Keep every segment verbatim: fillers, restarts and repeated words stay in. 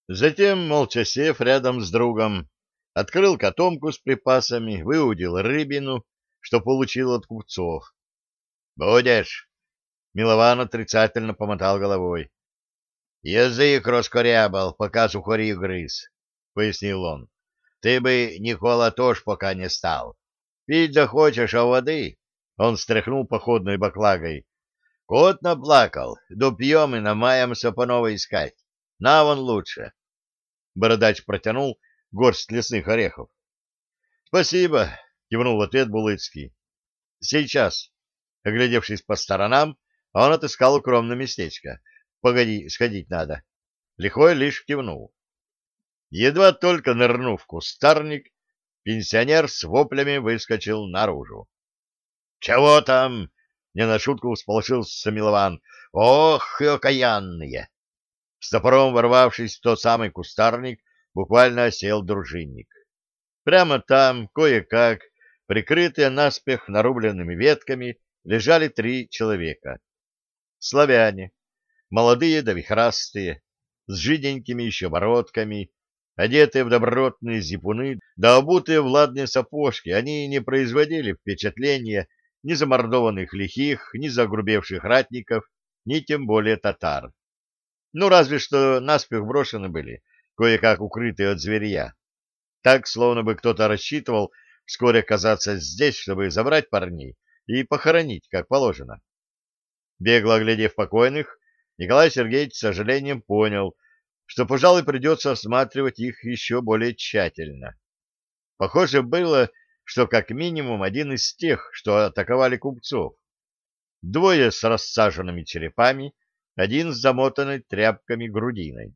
Затем, молча сев рядом с другом, открыл котомку с припасами, выудил рыбину, что получил от купцов. «Будешь?» — Милован отрицательно помотал головой. «Язык раскорябал, пока сухари грыз», — пояснил он. «Ты бы, Никола, тоже пока не стал. Пить захочешь, а воды...» Он стряхнул походной баклагой. «Кот наплакал, допьем и намаемся по новой искать. На вон лучше». Бородач протянул горсть лесных орехов. — Спасибо, — кивнул в ответ Булыцкий. — Сейчас. Оглядевшись по сторонам, он отыскал укромное местечко. — Погоди, сходить надо. Лихой лишь кивнул. Едва только нырнув в кустарник, пенсионер с воплями выскочил наружу. — Чего там? — не на шутку всполошился Милован. — Ох, и окаянные! С топором ворвавшись в тот самый кустарник, буквально осел дружинник. Прямо там, кое-как, прикрытые наспех нарубленными ветками, лежали три человека. Славяне, молодые да вихрастые, с жиденькими еще бородками, одетые в добротные зипуны, да обутые в ладные сапожки, они не производили впечатления ни замордованных лихих, ни загрубевших ратников, ни тем более татар. Ну, разве что наспех брошены были, кое-как укрытые от зверья. Так, словно бы кто-то рассчитывал вскоре оказаться здесь, чтобы забрать парней и похоронить, как положено. Бегло оглядев покойных, Николай Сергеевич с сожалением понял, что, пожалуй, придется осматривать их еще более тщательно. Похоже было, что как минимум один из тех, что атаковали купцов. Двое с рассаженными черепами, один с замотанной тряпками грудиной.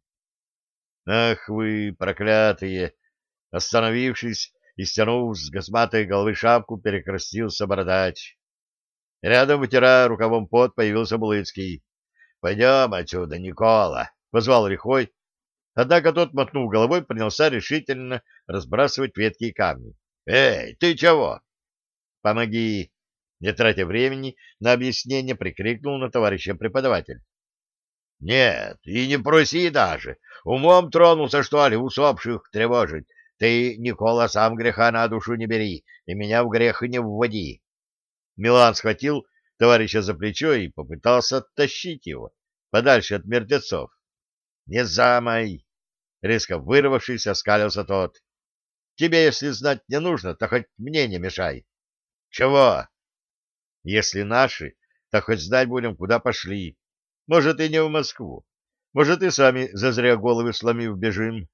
«Ах вы, проклятые!» Остановившись и стянув с косматой головы шапку, перекрестился бородач. Рядом, вытирая рукавом пот, появился Булыцкий. — Пойдем отсюда, Никола! — позвал Лихой. Однако тот, мотнув головой, принялся решительно разбрасывать ветки и камни. — Эй, ты чего? — Помоги! — не тратя времени на объяснение, прикрикнул на товарища преподаватель. — Нет, и не проси даже. Умом тронулся, что ли, усопших тревожить. Ты, Никола, сам греха на душу не бери и меня в грех не вводи. Милан схватил товарища за плечо и попытался оттащить его подальше от мертвецов. — Не замай! — резко вырвавшись, оскалился тот. — Тебе, если знать не нужно, то хоть мне не мешай. — Чего? — Если наши, то хоть знать будем, куда пошли. Может, и не в Москву. Может, и сами зазря головы сломив бежим.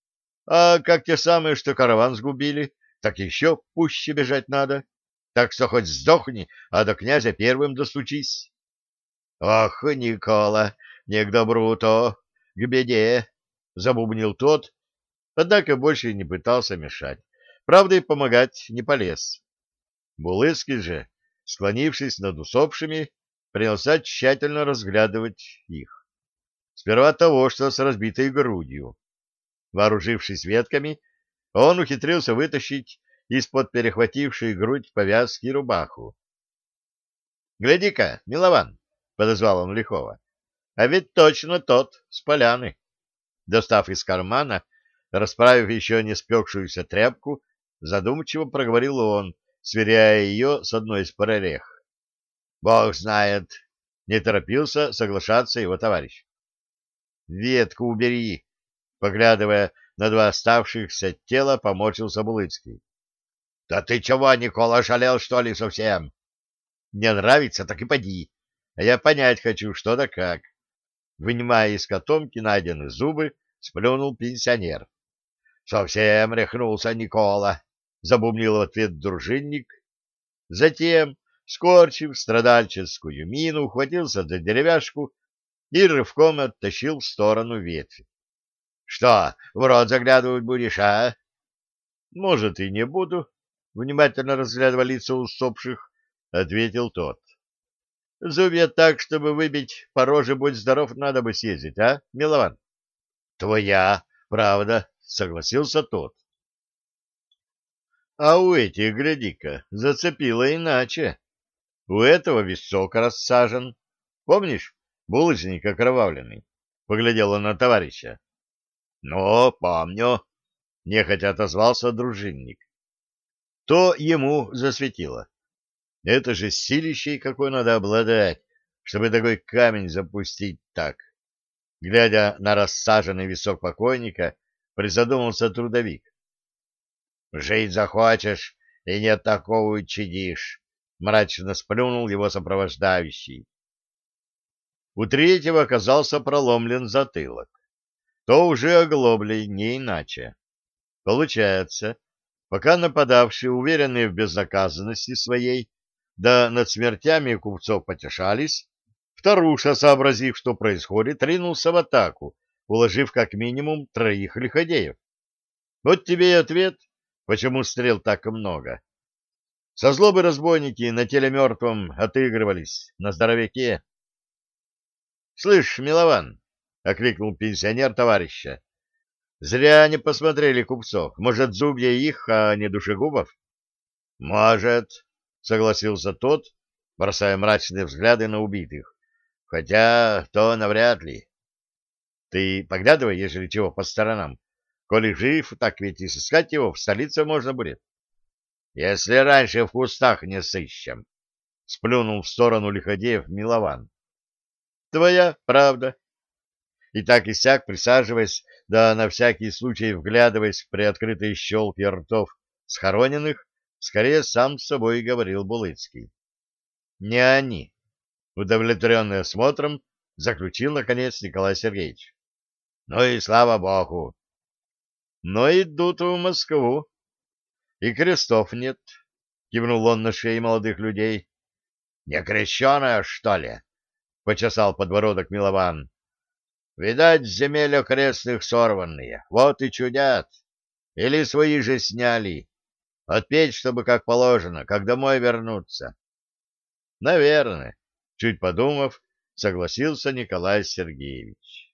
А как те самые, что караван сгубили, так еще пуще бежать надо. Так что хоть сдохни, а до князя первым достучись. — Ох, Никола, не к добру то, к беде, — забубнил тот, однако больше не пытался мешать. Правда, и помогать не полез. Булыцкий же, склонившись над усопшими, принялся тщательно разглядывать их. Сперва того, что с разбитой грудью. Вооружившись ветками, он ухитрился вытащить из-под перехватившей грудь повязки рубаху. — Гляди-ка, Милован! — подозвал он Лихова. — А ведь точно тот, с поляны. Достав из кармана, расправив еще не спекшуюся тряпку, задумчиво проговорил он, сверяя ее с одной из прорех. — Бог знает! — не торопился соглашаться его товарищ. — Ветку убери! Поглядывая на два оставшихся тела, поморщился Булыцкий. — Да ты чего, Никола, шалел, что ли, совсем? — Не нравится, так и поди. А я понять хочу, что да как. Вынимая из котомки найденные зубы, сплюнул пенсионер. — Совсем рехнулся Никола, — забубнил в ответ дружинник. Затем, скорчив страдальческую мину, ухватился за деревяшку и рывком оттащил в сторону ветви. — Что, в рот заглядывать будешь, а? — Может, и не буду, — внимательно разглядывая лица усопших, — ответил тот. — Зубья так, чтобы выбить по роже, будь здоров, надо бы съездить, а, Милован? — Твоя, правда, — согласился тот. — А у этих, гляди-ка, зацепило иначе. У этого висок рассажен. Помнишь, булыжник окровавленный? — поглядел он на товарища. — Ну, помню, — нехотя отозвался дружинник. То ему засветило. Это же силищей какой надо обладать, чтобы такой камень запустить так. Глядя на рассаженный висок покойника, призадумался трудовик. — Жить захочешь, и не такого чадишь, — мрачно сплюнул его сопровождающий. У третьего оказался проломлен затылок. То уже оглоблей, не иначе. Получается, пока нападавшие, уверенные в безнаказанности своей, да над смертями купцов потешались, вторуша, сообразив, что происходит, ринулся в атаку, уложив как минимум троих лиходеев. Вот тебе и ответ, почему стрел так много. Со злобы разбойники на теле мертвом отыгрывались, на здоровяке. — Слышь, Милован, — окликнул пенсионер товарища, — зря не посмотрели купцов. Может, зубья их, а не душегубов? — Может, — согласился тот, бросая мрачные взгляды на убитых. — Хотя то навряд ли. Ты поглядывай, ежели чего, по сторонам. Коли жив, так ведь и сыскать его в столице можно будет. — Если раньше в кустах не сыщем, — сплюнул в сторону лиходеев Милован. — Твоя правда. И так и сяк, присаживаясь, да на всякий случай вглядываясь в приоткрытые щелки ртов схороненных, скорее сам с собой говорил Булыцкий. Не они. Удовлетворенный осмотром, заключил, наконец, Николай Сергеевич. Ну и слава богу. Но идут в Москву. И крестов нет, кивнул он на шеи молодых людей. Не крещеная, что ли? Почесал подбородок Милован. Видать, земель окрестных сорванные, вот и чудят. Или свои же сняли. Отпеть, чтобы как положено, как домой вернуться. Наверное, чуть подумав, согласился Николай Сергеевич.